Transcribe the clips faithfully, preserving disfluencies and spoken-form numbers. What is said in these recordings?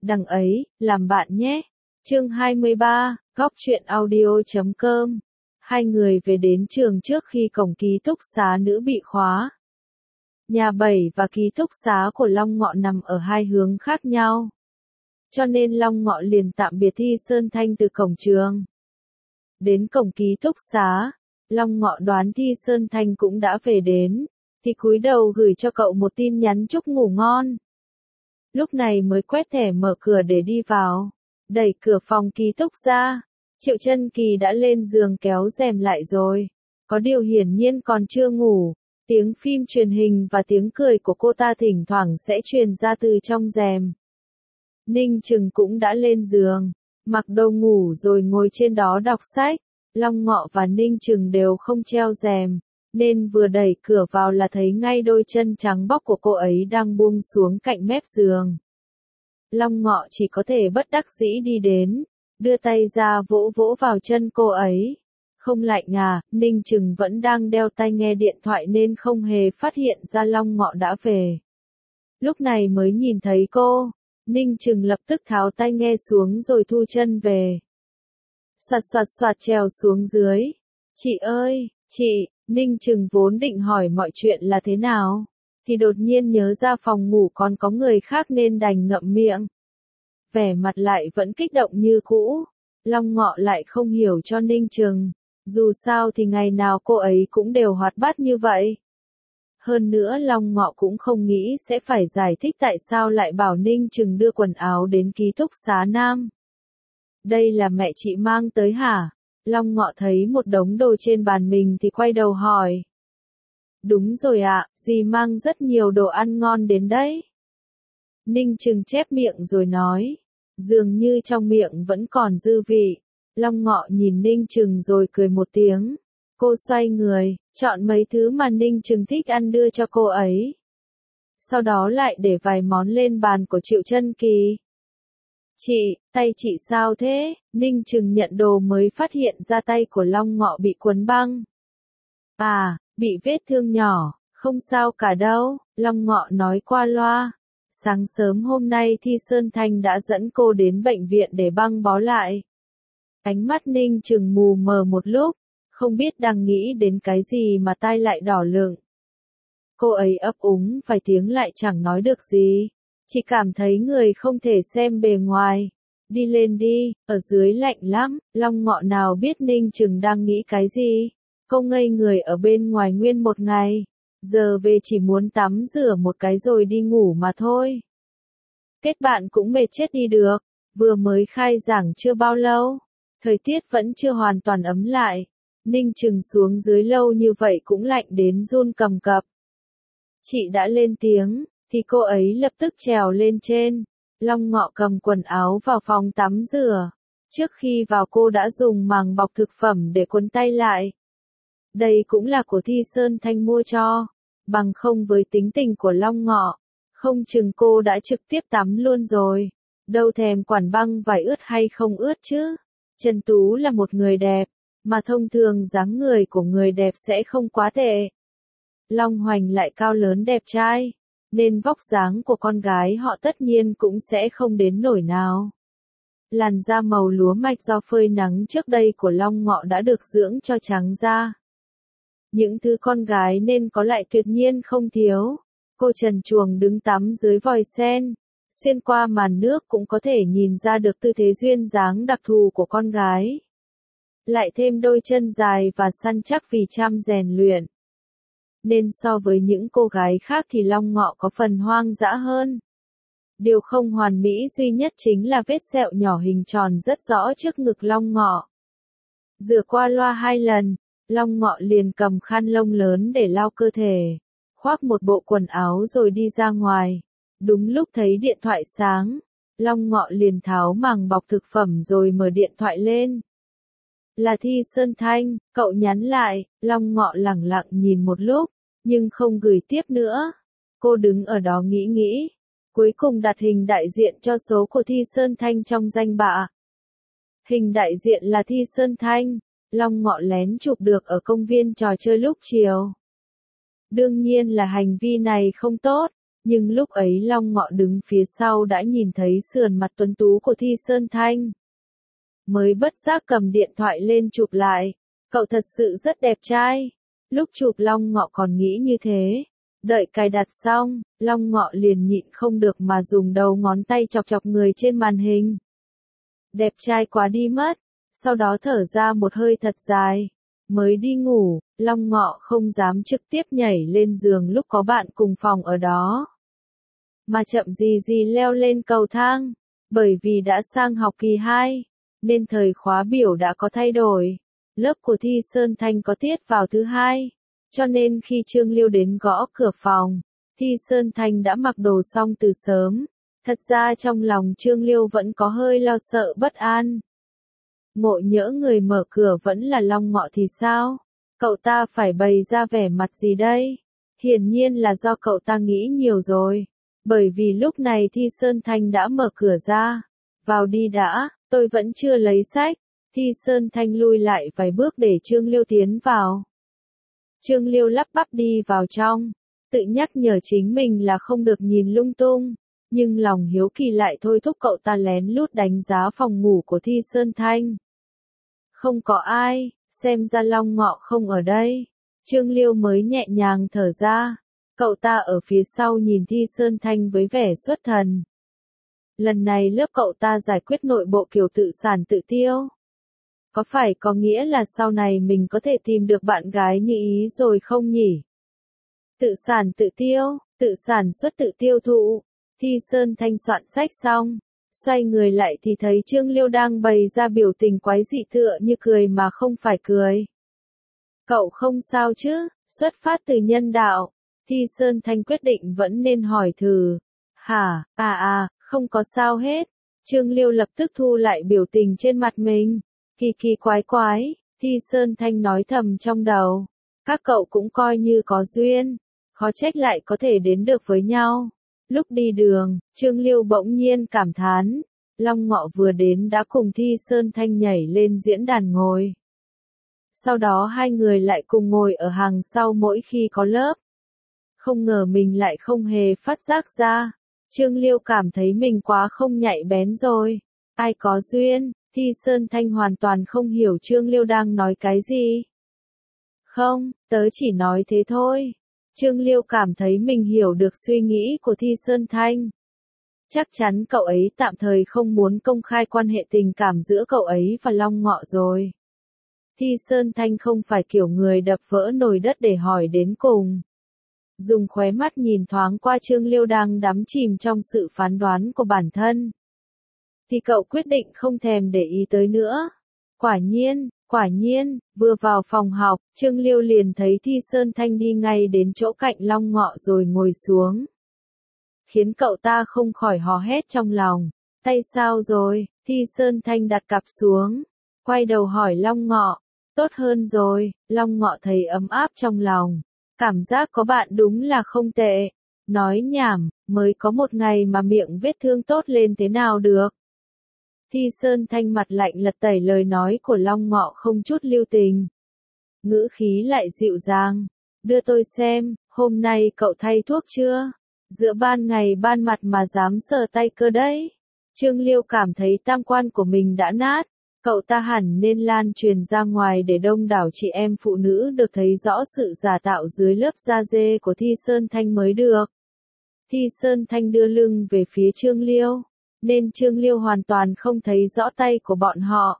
đằng ấy, làm bạn nhé. Chương hai mươi ba, góc truyện audio chấm com. Hai người về đến trường trước khi cổng ký túc xá nữ bị khóa. Nhà bảy và ký túc xá của Long Ngọ nằm ở hai hướng khác nhau. Cho nên Long Ngọ liền tạm biệt Thi Sơn Thanh từ cổng trường. Đến cổng ký túc xá, Long Ngọ đoán Thi Sơn Thanh cũng đã về đến, thì cúi đầu gửi cho cậu một tin nhắn chúc ngủ ngon. Lúc này mới quét thẻ mở cửa để đi vào, đẩy cửa phòng ký túc ra, Triệu Chân Kỳ đã lên giường kéo rèm lại rồi, có điều hiển nhiên còn chưa ngủ, tiếng phim truyền hình và tiếng cười của cô ta thỉnh thoảng sẽ truyền ra từ trong rèm. Ninh Trừng cũng đã lên giường, mặc đồ ngủ rồi ngồi trên đó đọc sách, Long Ngọ và Ninh Trừng đều không treo rèm, nên vừa đẩy cửa vào là thấy ngay đôi chân trắng bóc của cô ấy đang buông xuống cạnh mép giường. Long Ngọ chỉ có thể bất đắc dĩ đi đến, đưa tay ra vỗ vỗ vào chân cô ấy. Không lạnh à, Ninh Trừng vẫn đang đeo tai nghe điện thoại nên không hề phát hiện ra Long Ngọ đã về. Lúc này mới nhìn thấy cô, Ninh Trừng lập tức tháo tai nghe xuống rồi thu chân về. Soạt soạt soạt trèo xuống dưới. Chị ơi, chị, Ninh Trừng vốn định hỏi mọi chuyện là thế nào, thì đột nhiên nhớ ra phòng ngủ còn có người khác nên đành ngậm miệng. Vẻ mặt lại vẫn kích động như cũ, Long Ngọ lại không hiểu cho Ninh Trừng, dù sao thì ngày nào cô ấy cũng đều hoạt bát như vậy. Hơn nữa Long Ngọ cũng không nghĩ sẽ phải giải thích tại sao lại bảo Ninh Trừng đưa quần áo đến ký túc xá nam. Đây là mẹ chị mang tới hả? Long Ngọ thấy một đống đồ trên bàn mình thì quay đầu hỏi. Đúng rồi ạ, dì mang rất nhiều đồ ăn ngon đến đấy. Ninh Trừng chép miệng rồi nói, dường như trong miệng vẫn còn dư vị. Long Ngọ nhìn Ninh Trừng rồi cười một tiếng. Cô xoay người, chọn mấy thứ mà Ninh Trừng thích ăn đưa cho cô ấy. Sau đó lại để vài món lên bàn của Triệu Chân Kỳ. Chị, tay chị sao thế? Ninh Trừng nhận đồ mới phát hiện ra tay của Long Ngọ bị quấn băng. À, bị vết thương nhỏ, không sao cả đâu, Long Ngọ nói qua loa. Sáng sớm hôm nay Thi Sơn Thanh đã dẫn cô đến bệnh viện để băng bó lại. Ánh mắt Ninh Trừng mù mờ một lúc, không biết đang nghĩ đến cái gì mà tai lại đỏ lựng. Cô ấy ấp úng vài tiếng lại chẳng nói được gì, chỉ cảm thấy người không thể xem bề ngoài. Đi lên đi, ở dưới lạnh lắm, Long Ngọ nào biết Ninh Trừng đang nghĩ cái gì. Cô ngây người ở bên ngoài nguyên một ngày, giờ về chỉ muốn tắm rửa một cái rồi đi ngủ mà thôi. Kết bạn cũng mệt chết đi được, vừa mới khai giảng chưa bao lâu, thời tiết vẫn chưa hoàn toàn ấm lại. Ninh Trừng xuống dưới lâu như vậy cũng lạnh đến run cầm cập. Chị đã lên tiếng, thì cô ấy lập tức trèo lên trên. Long Ngọ cầm quần áo vào phòng tắm rửa. Trước khi vào cô đã dùng màng bọc thực phẩm để quấn tay lại. Đây cũng là của Thi Sơn Thanh mua cho. Bằng không với tính tình của Long Ngọ, không chừng cô đã trực tiếp tắm luôn rồi. Đâu thèm quản băng vải ướt hay không ướt chứ. Trần Tú là một người đẹp, mà thông thường dáng người của người đẹp sẽ không quá tệ. Long Hoành lại cao lớn đẹp trai, nên vóc dáng của con gái họ tất nhiên cũng sẽ không đến nổi nào. Làn da màu lúa mạch do phơi nắng trước đây của Long Ngọ đã được dưỡng cho trắng da. Những thứ con gái nên có lại tuyệt nhiên không thiếu. Cô trần truồng đứng tắm dưới vòi sen, xuyên qua màn nước cũng có thể nhìn ra được tư thế duyên dáng đặc thù của con gái. Lại thêm đôi chân dài và săn chắc vì chăm rèn luyện. Nên so với những cô gái khác thì Long Ngọ có phần hoang dã hơn. Điều không hoàn mỹ duy nhất chính là vết sẹo nhỏ hình tròn rất rõ trước ngực Long Ngọ. Rửa qua loa hai lần, Long Ngọ liền cầm khăn lông lớn để lau cơ thể, khoác một bộ quần áo rồi đi ra ngoài. Đúng lúc thấy điện thoại sáng, Long Ngọ liền tháo màng bọc thực phẩm rồi mở điện thoại lên. Là Thi Sơn Thanh, cậu nhắn lại. Long Ngọ lẳng lặng nhìn một lúc, nhưng không gửi tiếp nữa. Cô đứng ở đó nghĩ nghĩ, cuối cùng đặt hình đại diện cho số của Thi Sơn Thanh trong danh bạ. Hình đại diện là Thi Sơn Thanh, Long Ngọ lén chụp được ở công viên trò chơi lúc chiều. Đương nhiên là hành vi này không tốt, Nhưng lúc ấy Long Ngọ đứng phía sau đã nhìn thấy sườn mặt tuấn tú của Thi Sơn Thanh. Mới bất giác cầm điện thoại lên chụp lại. Cậu thật sự rất đẹp trai. Lúc chụp Long Ngọ còn nghĩ như thế. Đợi cài đặt xong, Long Ngọ liền nhịn không được mà dùng đầu ngón tay chọc chọc người trên màn hình. Đẹp trai quá đi mất. Sau đó thở ra một hơi thật dài. Mới đi ngủ, Long Ngọ không dám trực tiếp nhảy lên giường lúc có bạn cùng phòng ở đó. Mà chậm gì gì leo lên cầu thang. Bởi vì đã sang học kỳ hai, nên thời khóa biểu đã có thay đổi. Lớp của Thi Sơn Thanh có tiết vào thứ hai. Cho nên khi Trương Liêu đến gõ cửa phòng, Thi Sơn Thanh đã mặc đồ xong từ sớm. Thật ra trong lòng Trương Liêu vẫn có hơi lo sợ bất an. Ngộ nhỡ người mở cửa vẫn là Long Ngọ thì sao? Cậu ta phải bày ra vẻ mặt gì đây? Hiển nhiên là do cậu ta nghĩ nhiều rồi. Bởi vì lúc này Thi Sơn Thanh đã mở cửa ra. Vào đi đã, tôi vẫn chưa lấy sách. Thi Sơn Thanh lui lại vài bước để Trương Liêu tiến vào. Trương Liêu lắp bắp đi vào trong, tự nhắc nhở chính mình là không được nhìn lung tung. Nhưng lòng hiếu kỳ lại thôi thúc cậu ta lén lút đánh giá phòng ngủ của Thi Sơn Thanh. Không có ai, xem ra Long Ngọ không ở đây. Trương Liêu mới nhẹ nhàng thở ra. Cậu ta ở phía sau nhìn Thi Sơn Thanh với vẻ xuất thần. Lần này lớp cậu ta giải quyết nội bộ kiểu tự sản tự tiêu. Có phải có nghĩa là sau này mình có thể tìm được bạn gái như ý rồi không nhỉ? Tự sản tự tiêu, tự sản xuất tự tiêu thụ. Thi Sơn Thanh soạn sách xong, xoay người lại thì thấy Trương Liêu đang bày ra biểu tình quái dị tựa như cười mà không phải cười. Cậu không sao chứ, xuất phát từ nhân đạo. Thi Sơn Thanh quyết định vẫn nên hỏi thử. Hả, à à, không có sao hết. Trương Liêu lập tức thu lại biểu tình trên mặt mình. Kỳ kỳ quái quái, Thi Sơn Thanh nói thầm trong đầu. Các cậu cũng coi như có duyên. Khó trách lại có thể đến được với nhau. Lúc đi đường, Trương Liêu bỗng nhiên cảm thán. Long Ngọ vừa đến đã cùng Thi Sơn Thanh nhảy lên diễn đàn ngồi. Sau đó hai người lại cùng ngồi ở hàng sau mỗi khi có lớp. Không ngờ mình lại không hề phát giác ra. Trương Liêu cảm thấy mình quá không nhạy bén rồi. Ai có duyên, Thi Sơn Thanh hoàn toàn không hiểu Trương Liêu đang nói cái gì. Không, tớ chỉ nói thế thôi. Trương Liêu cảm thấy mình hiểu được suy nghĩ của Thi Sơn Thanh. Chắc chắn cậu ấy tạm thời không muốn công khai quan hệ tình cảm giữa cậu ấy và Long Ngọ rồi. Thi Sơn Thanh không phải kiểu người đập vỡ nồi đất để hỏi đến cùng. Dùng khóe mắt nhìn thoáng qua Trương Liêu đang đắm chìm trong sự phán đoán của bản thân. Thì cậu quyết định không thèm để ý tới nữa. Quả nhiên, quả nhiên, vừa vào phòng học, Trương Liêu liền thấy Thi Sơn Thanh đi ngay đến chỗ cạnh Long Ngọ rồi ngồi xuống. Khiến cậu ta không khỏi hò hét trong lòng. Tay sao rồi? Thi Sơn Thanh đặt cặp xuống. Quay đầu hỏi Long Ngọ. Tốt hơn rồi, Long Ngọ thấy ấm áp trong lòng. Cảm giác có bạn đúng là không tệ. Nói nhảm, mới có một ngày mà miệng vết thương tốt lên thế nào được. Thi Sơn Thanh mặt lạnh lật tẩy lời nói của Long Ngọ không chút lưu tình. Ngữ khí lại dịu dàng. Đưa tôi xem, hôm nay cậu thay thuốc chưa? Giữa ban ngày ban mặt mà dám sờ tay cơ đấy. Trương Liêu cảm thấy tam quan của mình đã nát. Cậu ta hẳn nên lan truyền ra ngoài để đông đảo chị em phụ nữ được thấy rõ sự giả tạo dưới lớp da dê của Thi Sơn Thanh mới được. Thi Sơn Thanh đưa lưng về phía Trương Liêu, nên Trương Liêu hoàn toàn không thấy rõ tay của bọn họ.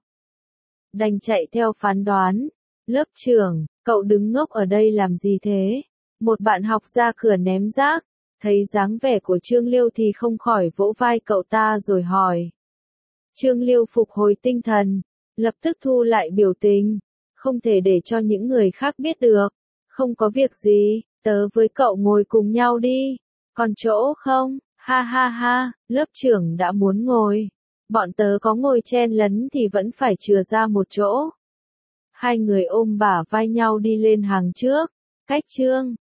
Đành chạy theo phán đoán. Lớp trưởng, cậu đứng ngốc ở đây làm gì thế? Một bạn học ra cửa ném rác, thấy dáng vẻ của Trương Liêu thì không khỏi vỗ vai cậu ta rồi hỏi. Trương Liêu phục hồi tinh thần, lập tức thu lại biểu tình, không thể để cho những người khác biết được. Không có việc gì, tớ với cậu ngồi cùng nhau đi. Còn chỗ không? Ha ha ha, lớp trưởng đã muốn ngồi. Bọn tớ có ngồi chen lấn thì vẫn phải chừa ra một chỗ. Hai người ôm bả vai nhau đi lên hàng trước. Cách Trương,